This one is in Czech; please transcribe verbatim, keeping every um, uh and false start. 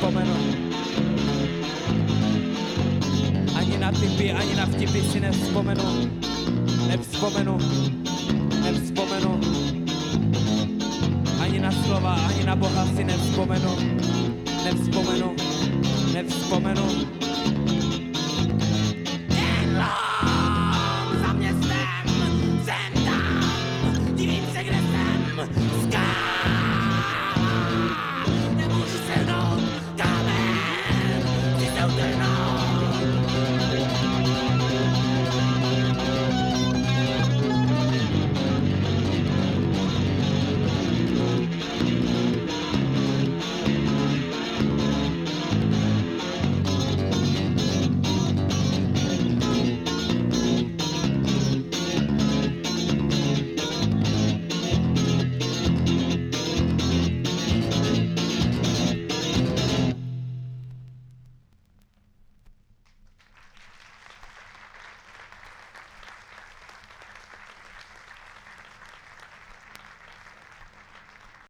nevzpomenu. Ani na typy, ani na vtipy si nevzpomenu. Nevzpomenu, nevzpomenu. Ani na slova, ani na Boha si nevzpomenu. Nevzpomenu, nevzpomenu.